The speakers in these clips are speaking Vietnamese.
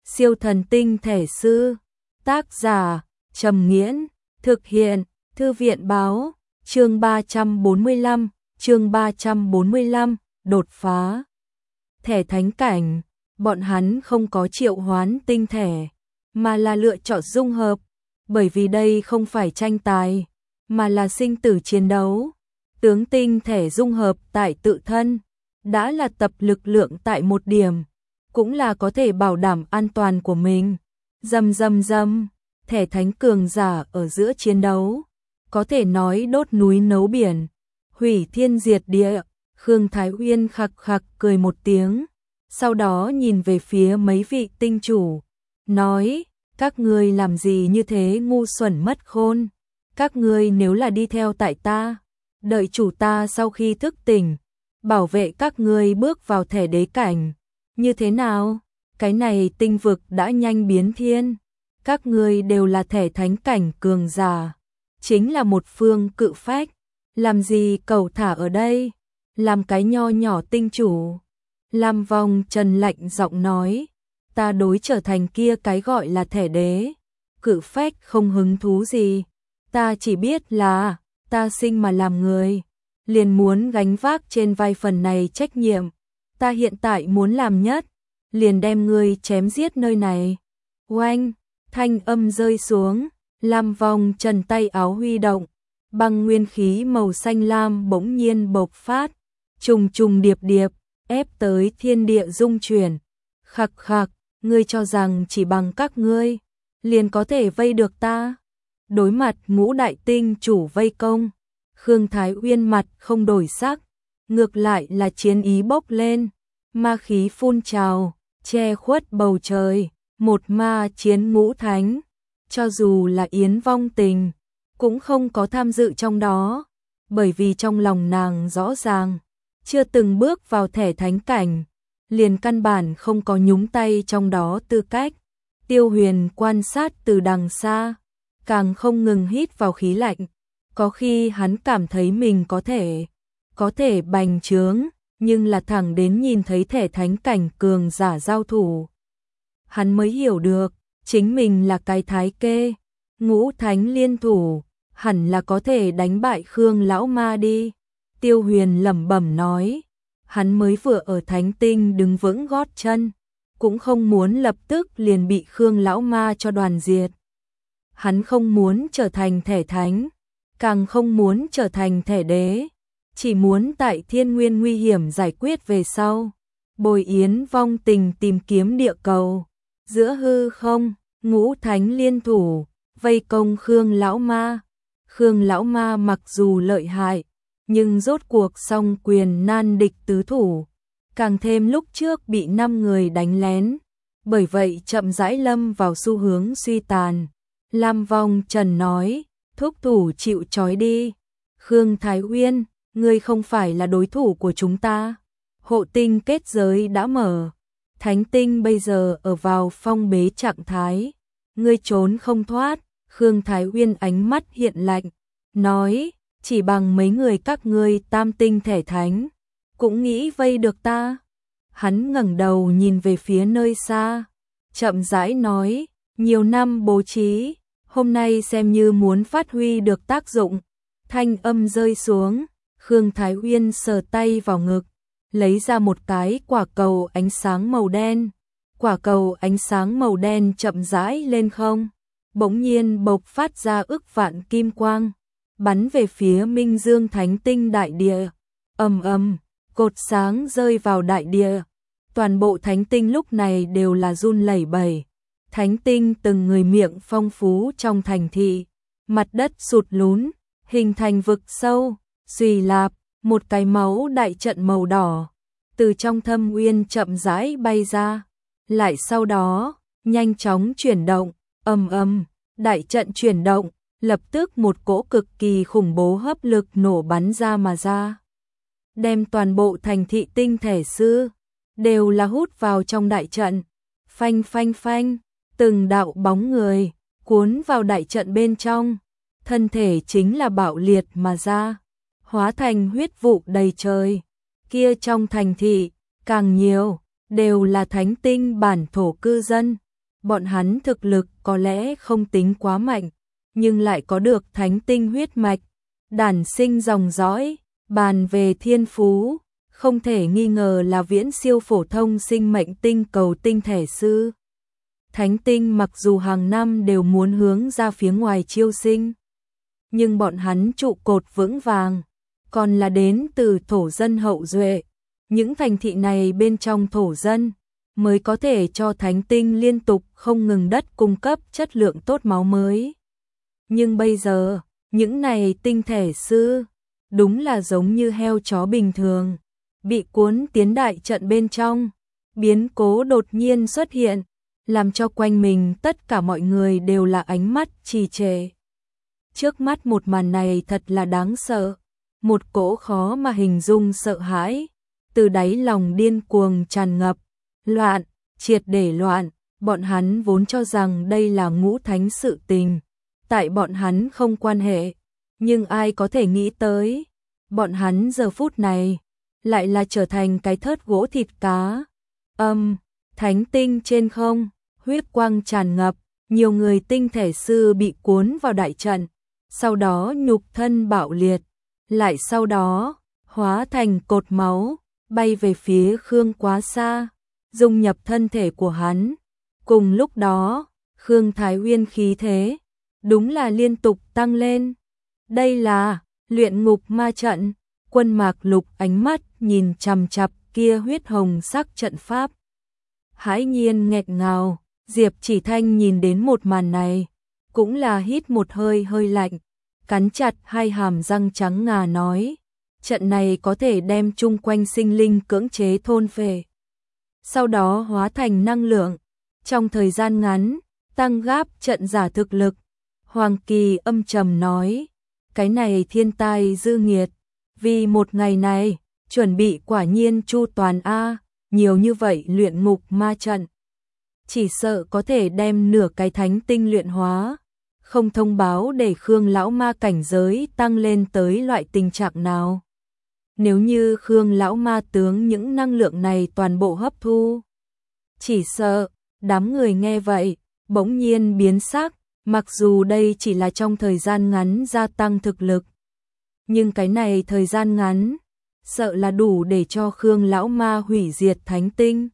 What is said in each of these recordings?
Siêu thần tinh thể sư. Tác giả Trầm Nghiễn. Thực hiện Thư viện báo. Chương 345, đột phá. Thẻ thánh cảnh, bọn hắn không có triệu hoán tinh thể, mà là lựa chọn dung hợp, bởi vì đây không phải tranh tài, mà là sinh tử chiến đấu. Tướng tinh thể dung hợp tại tự thân, đã là tập lực lượng tại một điểm, cũng là có thể bảo đảm an toàn của mình. Rầm rầm rầm, thẻ thánh cường giả ở giữa chiến đấu, có thể nói đốt núi nấu biển, hủy thiên diệt địa. Khương Thái Uyên khặc khặc cười một tiếng, sau đó nhìn về phía mấy vị tinh chủ, nói, các ngươi làm gì như thế ngu xuẩn mất khôn, các ngươi nếu là đi theo tại ta, đợi chủ ta sau khi thức tỉnh, bảo vệ các ngươi bước vào thẻ đế cảnh, như thế nào? Cái này tinh vực đã nhanh biến thiên, các ngươi đều là thẻ thánh cảnh cường giả, chính là một phương cự phách, làm gì cầu thả ở đây, làm cái nho nhỏ tinh chủ. Lam Vong Trần lạnh giọng nói, ta đối trở thành kia cái gọi là thẻ đế, cự phách không hứng thú gì, ta chỉ biết là, ta sinh mà làm người, liền muốn gánh vác trên vai phần này trách nhiệm, ta hiện tại muốn làm nhất, liền đem ngươi chém giết nơi này. Oanh, thanh âm rơi xuống, Lam Vong Trần tay áo huy động, băng nguyên khí màu xanh lam bỗng nhiên bộc phát, trùng trùng điệp điệp, ép tới thiên địa rung chuyển. Khặc khặc, ngươi cho rằng chỉ bằng các ngươi, liền có thể vây được ta. Đối mặt ngũ đại tinh chủ vây công, Khương Thái Uyên mặt không đổi sắc, ngược lại là chiến ý bốc lên, ma khí phun trào, che khuất bầu trời, một ma chiến ngũ thánh. Cho dù là Yến Vong Tình, cũng không có tham dự trong đó, bởi vì trong lòng nàng rõ ràng, chưa từng bước vào thẻ thánh cảnh, liền căn bản không có nhúng tay trong đó tư cách. Tiêu Huyền quan sát từ đằng xa, càng không ngừng hít vào khí lạnh, có khi hắn cảm thấy mình có thể bành trướng, nhưng là thẳng đến nhìn thấy thẻ thánh cảnh cường giả giao thủ, hắn mới hiểu được, chính mình là cái thái kê, ngũ thánh liên thủ, hẳn là có thể đánh bại Khương lão ma đi. Tiêu Huyền lẩm bẩm nói, hắn mới vừa ở thánh tinh đứng vững gót chân, cũng không muốn lập tức liền bị Khương lão ma cho đoàn diệt. Hắn không muốn trở thành thẻ thánh, càng không muốn trở thành thẻ đế, chỉ muốn tại thiên nguyên nguy hiểm giải quyết về sau, bồi Yến Vong Tình tìm kiếm địa cầu. Giữa hư không, ngũ thánh liên thủ, vây công Khương lão ma. Khương lão ma mặc dù lợi hại, nhưng rốt cuộc song quyền nan địch tứ thủ, càng thêm lúc trước bị 5 người đánh lén, bởi vậy chậm rãi lâm vào xu hướng suy tàn. Lam Vong Trần nói, thúc thủ chịu trói đi. Khương Thái Uyên, ngươi không phải là đối thủ của chúng ta. Hộ tinh kết giới đã mở, thánh tinh bây giờ ở vào phong bế trạng thái, ngươi trốn không thoát. Khương Thái Uyên ánh mắt hiện lạnh, nói, chỉ bằng mấy người các ngươi tam tinh thể thánh, cũng nghĩ vây được ta. Hắn ngẩng đầu nhìn về phía nơi xa, chậm rãi nói, nhiều năm bố trí, hôm nay xem như muốn phát huy được tác dụng. Thanh âm rơi xuống, Khương Thái Uyên sờ tay vào ngực, lấy ra một cái quả cầu ánh sáng màu đen. Quả cầu ánh sáng màu đen chậm rãi lên không, bỗng nhiên bộc phát ra ức vạn kim quang, bắn về phía Minh Dương Thánh Tinh đại địa. Ầm ầm, cột sáng rơi vào đại địa. Toàn bộ Thánh Tinh lúc này đều là run lẩy bẩy. Thánh Tinh từng người miệng phong phú trong thành thị, mặt đất sụt lún, hình thành vực sâu, suy lạp, một cái máu đại trận màu đỏ từ trong thâm uyên chậm rãi bay ra, lại sau đó nhanh chóng chuyển động. Ầm ầm, đại trận chuyển động, lập tức một cỗ cực kỳ khủng bố hấp lực nổ bắn ra mà ra, đem toàn bộ thành thị tinh thể sư đều là hút vào trong đại trận. Phanh phanh phanh, từng đạo bóng người cuốn vào đại trận bên trong, thân thể chính là bạo liệt mà ra, hóa thành huyết vụ đầy trời. Kia trong thành thị càng nhiều đều là thánh tinh bản thổ cư dân, bọn hắn thực lực có lẽ không tính quá mạnh, nhưng lại có được thánh tinh huyết mạch, đản sinh dòng dõi, bàn về thiên phú, không thể nghi ngờ là viễn siêu phổ thông sinh mệnh tinh cầu tinh thể sư. Thánh tinh mặc dù hàng năm đều muốn hướng ra phía ngoài chiêu sinh, nhưng bọn hắn trụ cột vững vàng, còn là đến từ thổ dân hậu duệ. Những thành thị này bên trong thổ dân mới có thể cho thánh tinh liên tục không ngừng đất cung cấp chất lượng tốt máu mới. Nhưng bây giờ, những này tinh thể sư, đúng là giống như heo chó bình thường, bị cuốn tiến đại trận bên trong, biến cố đột nhiên xuất hiện, làm cho quanh mình tất cả mọi người đều là ánh mắt trì trệ. Trước mắt một màn này thật là đáng sợ, một cỗ khó mà hình dung sợ hãi, từ đáy lòng điên cuồng tràn ngập, loạn, triệt để loạn, bọn hắn vốn cho rằng đây là ngũ thánh sự tình, tại bọn hắn không quan hệ, nhưng ai có thể nghĩ tới, bọn hắn giờ phút này, lại là trở thành cái thớt gỗ thịt cá. Thánh tinh trên không, huyết quang tràn ngập, nhiều người tinh thể sư bị cuốn vào đại trận, sau đó nhục thân bạo liệt, lại sau đó, hóa thành cột máu, bay về phía Khương Quá Xa, dung nhập thân thể của hắn. Cùng lúc đó, Khương Thái Uyên khí thế, đúng là liên tục tăng lên. Đây là luyện ngục ma trận, Quân Mạc Lục ánh mắt nhìn chằm chằm kia huyết hồng sắc trận pháp. Hãi nhiên nghẹt ngào, Diệp Chỉ Thanh nhìn đến một màn này, cũng là hít một hơi hơi lạnh, cắn chặt hai hàm răng trắng ngà nói, trận này có thể đem chung quanh sinh linh cưỡng chế thôn phệ, sau đó hóa thành năng lượng, trong thời gian ngắn, tăng gáp trận giả thực lực. Hoàng Kỳ âm trầm nói, cái này thiên tai dư nghiệt, vì một ngày này, chuẩn bị quả nhiên chu toàn a, nhiều như vậy luyện ngục ma trận, chỉ sợ có thể đem nửa cái thánh tinh luyện hóa, không thông báo để Khương lão ma cảnh giới tăng lên tới loại tình trạng nào. Nếu như Khương lão ma tướng những năng lượng này toàn bộ hấp thu, chỉ sợ, đám người nghe vậy, bỗng nhiên biến sắc, mặc dù đây chỉ là trong thời gian ngắn gia tăng thực lực. Nhưng cái này thời gian ngắn, sợ là đủ để cho Khương lão ma hủy diệt thánh tinh.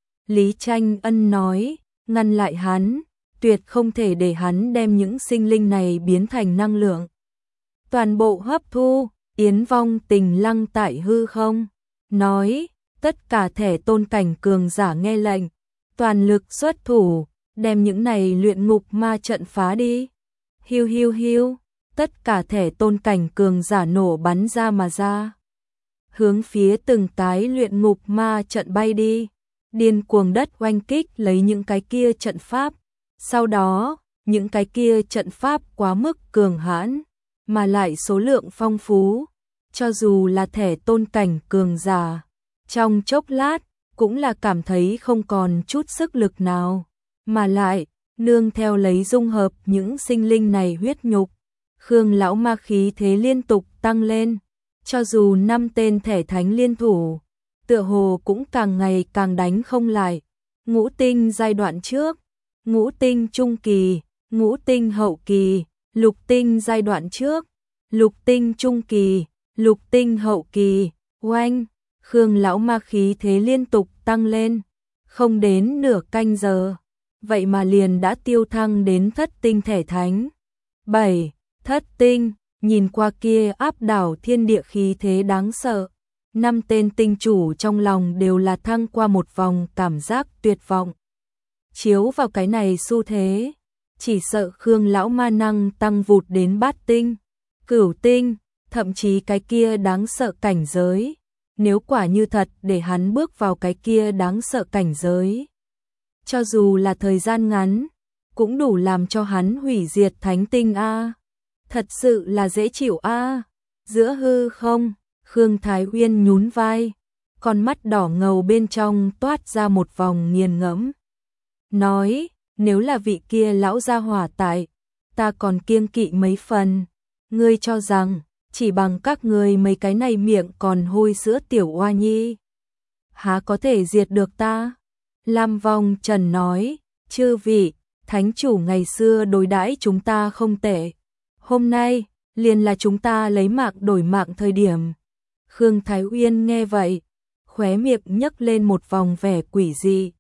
Lý Tranh Ân nói, ngăn lại hắn, tuyệt không thể để hắn đem những sinh linh này biến thành năng lượng. Toàn bộ hấp thu, Yến Vong Tình lăng tại hư không, nói, tất cả thể tôn cảnh cường giả nghe lệnh, toàn lực xuất thủ, đem những này luyện ngục ma trận phá đi. Hiu hiu hiu, tất cả thể tôn cảnh cường giả nổ bắn ra mà ra, hướng phía từng cái luyện ngục ma trận bay đi, điên cuồng đất oanh kích lấy những cái kia trận pháp. Sau đó, những cái kia trận pháp quá mức cường hãn, mà lại số lượng phong phú, cho dù là thể tôn cảnh cường giả, trong chốc lát, cũng là cảm thấy không còn chút sức lực nào, mà lại, nương theo lấy dung hợp những sinh linh này huyết nhục, Khương lão ma khí thế liên tục tăng lên, cho dù 5 tên thể thánh liên thủ, tựa hồ cũng càng ngày càng đánh không lại. Ngũ tinh giai đoạn trước, ngũ tinh trung kỳ, ngũ tinh hậu kỳ, lục tinh giai đoạn trước, lục tinh trung kỳ, lục tinh hậu kỳ, oanh, Khương lão ma khí thế liên tục tăng lên, không đến nửa canh giờ, vậy mà liền đã tiêu thăng đến thất tinh thể thánh. 7. Thất tinh, nhìn qua kia áp đảo thiên địa khí thế đáng sợ, 5 tên tinh chủ trong lòng đều là thăng qua một vòng cảm giác tuyệt vọng. Chiếu vào cái này xu thế, chỉ sợ Khương lão ma năng tăng vụt đến bát tinh, cửu tinh, thậm chí cái kia đáng sợ cảnh giới. Nếu quả như thật để hắn bước vào cái kia đáng sợ cảnh giới, cho dù là thời gian ngắn, cũng đủ làm cho hắn hủy diệt thánh tinh a. Thật sự là dễ chịu a. Giữa hư không, Khương Thái Uyên nhún vai, con mắt đỏ ngầu bên trong toát ra một vòng nghiền ngẫm. Nói, nếu là vị kia lão gia hỏa tại, ta còn kiêng kỵ mấy phần. Ngươi cho rằng, chỉ bằng các ngươi mấy cái này miệng còn hôi sữa tiểu oa nhi, há có thể diệt được ta? Lam Vong Trần nói, Chư vị, thánh chủ ngày xưa đối đãi chúng ta không tệ. Hôm nay, liền là chúng ta lấy mạng đổi mạng thời điểm. Khương Thái Uyên nghe vậy, khóe miệng nhấc lên một vòng vẻ quỷ dị,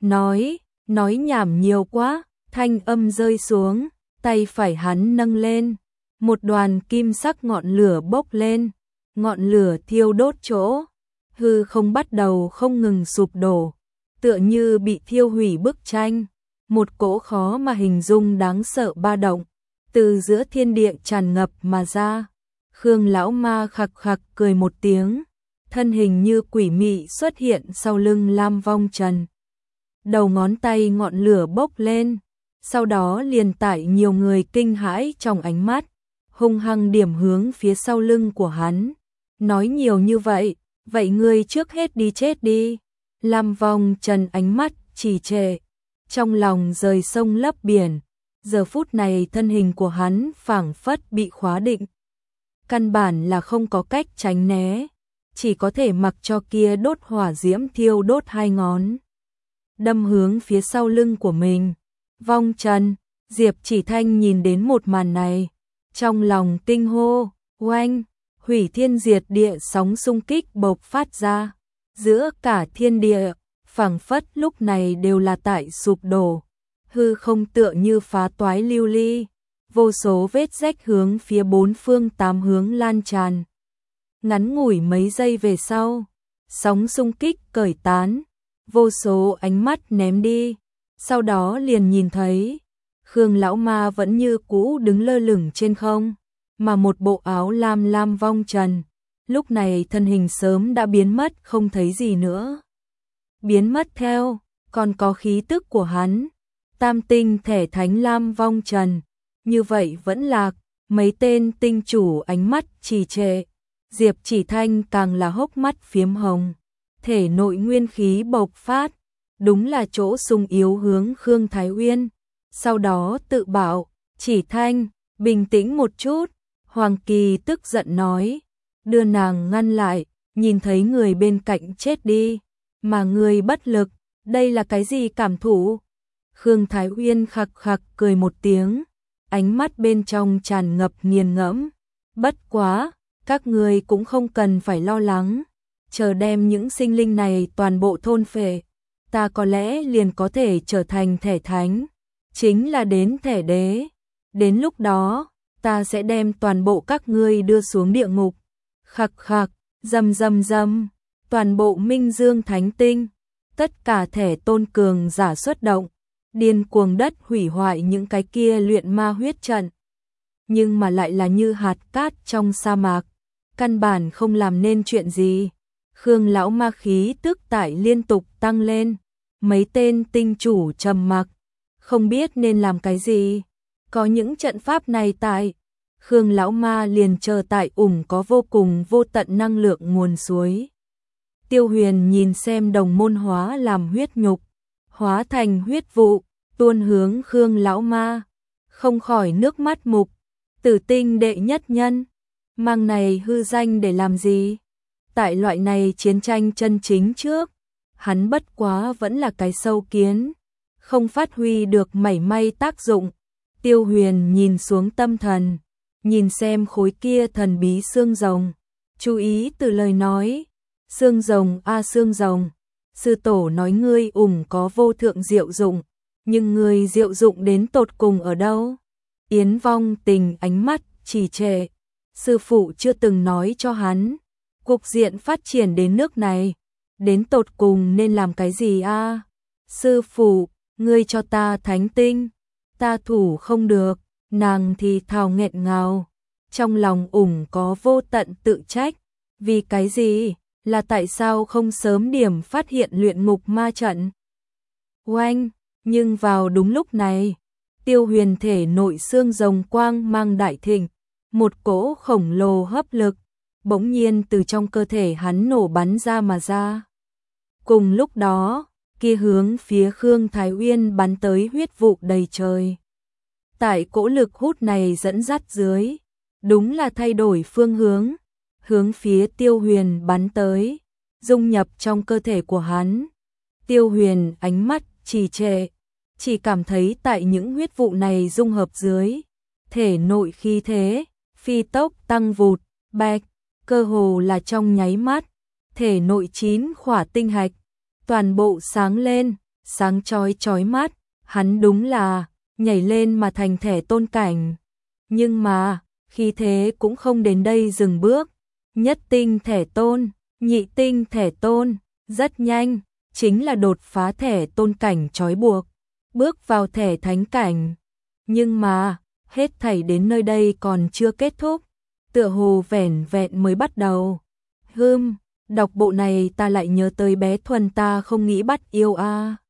nói nhảm nhiều quá, thanh âm rơi xuống, tay phải hắn nâng lên, một đoàn kim sắc ngọn lửa bốc lên, ngọn lửa thiêu đốt chỗ, hư không bắt đầu không ngừng sụp đổ, tựa như bị thiêu hủy bức tranh, một cỗ khó mà hình dung đáng sợ ba động, từ giữa thiên địa tràn ngập mà ra. Khương lão ma khặc khặc cười một tiếng, thân hình như quỷ mị xuất hiện sau lưng Lam Vong Trần. Đầu ngón tay ngọn lửa bốc lên, sau đó liền tải nhiều người kinh hãi trong ánh mắt, hung hăng điểm hướng phía sau lưng của hắn. Nói nhiều như vậy, vậy ngươi trước hết đi chết đi. Lam Vong Trần ánh mắt trì trệ, trong lòng rời sông lấp biển. Giờ phút này thân hình của hắn phảng phất bị khóa định. Căn bản là không có cách tránh né, chỉ có thể mặc cho kia đốt hỏa diễm thiêu đốt hai ngón. Đâm hướng phía sau lưng của mình. Vong Trần, Diệp Chỉ Thanh nhìn đến một màn này, trong lòng kinh hô, oanh, hủy thiên diệt địa sóng xung kích bộc phát ra. Giữa cả thiên địa, phảng phất lúc này đều là tại sụp đổ. Hư không tựa như phá toái lưu ly, vô số vết rách hướng phía bốn phương tám hướng lan tràn. Ngắn ngủi mấy giây về sau, sóng xung kích cởi tán, vô số ánh mắt ném đi, sau đó liền nhìn thấy Khương lão ma vẫn như cũ đứng lơ lửng trên không, mà một bộ áo lam Lam Vong Trần, lúc này thân hình sớm đã biến mất không thấy gì nữa. Biến mất theo, còn có khí tức của hắn, tam tinh thể thánh Lam Vong Trần, như vậy vẫn lạc, mấy tên tinh chủ ánh mắt trì trệ, Diệp Chỉ Thanh càng là hốc mắt phiếm hồng, thể nội nguyên khí bộc phát, đúng là chỗ sung yếu hướng Khương Thái Uyên, sau đó tự bảo, Chỉ Thanh, bình tĩnh một chút, Hoàng Kỳ tức giận nói, đưa nàng ngăn lại, nhìn thấy người bên cạnh chết đi, mà người bất lực, đây là cái gì cảm thụ? Khương Thái Uyên khặc khặc cười một tiếng, ánh mắt bên trong tràn ngập nghiền ngẫm, bất quá, các người cũng không cần phải lo lắng, chờ đem những sinh linh này toàn bộ thôn phệ, ta có lẽ liền có thể trở thành thể thánh, chính là đến thể đế, đến lúc đó, ta sẽ đem toàn bộ các ngươi đưa xuống địa ngục. Khặc khặc, rầm rầm rầm, toàn bộ Minh Dương Thánh Tinh, tất cả thể tôn cường giả xuất động, điên cuồng đất hủy hoại những cái kia luyện ma huyết trận. Nhưng mà lại là như hạt cát trong sa mạc, căn bản không làm nên chuyện gì. Khương lão ma khí tức tại liên tục tăng lên, mấy tên tinh chủ trầm mặc, không biết nên làm cái gì. Có những trận pháp này tại, Khương lão ma liền chờ tại có vô cùng vô tận năng lượng nguồn suối. Tiêu Huyền nhìn xem đồng môn hóa làm huyết nhục, hóa thành huyết vụ, tuôn hướng Khương lão ma, không khỏi nước mắt mục, tử tinh đệ nhất nhân, mang này hư danh để làm gì? Tại loại này chiến tranh chân chính trước, hắn bất quá vẫn là cái sâu kiến, không phát huy được mảy may tác dụng. Tiêu Huyền nhìn xuống tâm thần, nhìn xem khối kia thần bí xương rồng, chú ý từ lời nói, xương rồng a xương rồng, sư tổ nói ngươi có vô thượng diệu dụng, nhưng ngươi diệu dụng đến tột cùng ở đâu? Yến Vong Tình ánh mắt trì trệ, sư phụ chưa từng nói cho hắn, cục diện phát triển đến nước này, đến tột cùng nên làm cái gì a? Sư phụ, ngươi cho ta thánh tinh, ta thủ không được, nàng thì thào nghẹn ngào, trong lòng có vô tận tự trách, vì cái gì, là tại sao không sớm điểm phát hiện luyện ngục ma trận? Oanh, nhưng vào đúng lúc này, Tiêu Huyền thể nội xương rồng quang mang đại thịnh, một cỗ khổng lồ hấp lực, bỗng nhiên từ trong cơ thể hắn nổ bắn ra mà ra. Cùng lúc đó, kia hướng phía Khương Thái Uyên bắn tới huyết vụ đầy trời. Tại cỗ lực hút này dẫn dắt dưới, đúng là thay đổi phương hướng phía Tiêu Huyền bắn tới, dung nhập trong cơ thể của hắn. Tiêu Huyền ánh mắt trì trệ, chỉ cảm thấy tại những huyết vụ này dung hợp dưới, thể nội khí thế, phi tốc tăng vụt, bạch, cơ hồ là trong nháy mắt, thể nội 9 khỏa tinh hạch, toàn bộ sáng lên, sáng chói chói mắt, hắn đúng là nhảy lên mà thành thể tôn cảnh. Nhưng mà, khí thế cũng không đến đây dừng bước, nhất tinh thể tôn, nhị tinh thể tôn, rất nhanh, chính là đột phá thể tôn cảnh trói buộc, bước vào thể thánh cảnh. Nhưng mà, hết thảy đến nơi đây còn chưa kết thúc, tựa hồ vẻn vẹn mới bắt đầu. Đọc bộ này ta lại nhớ tới bé Thuần ta không nghĩ bắt yêu a.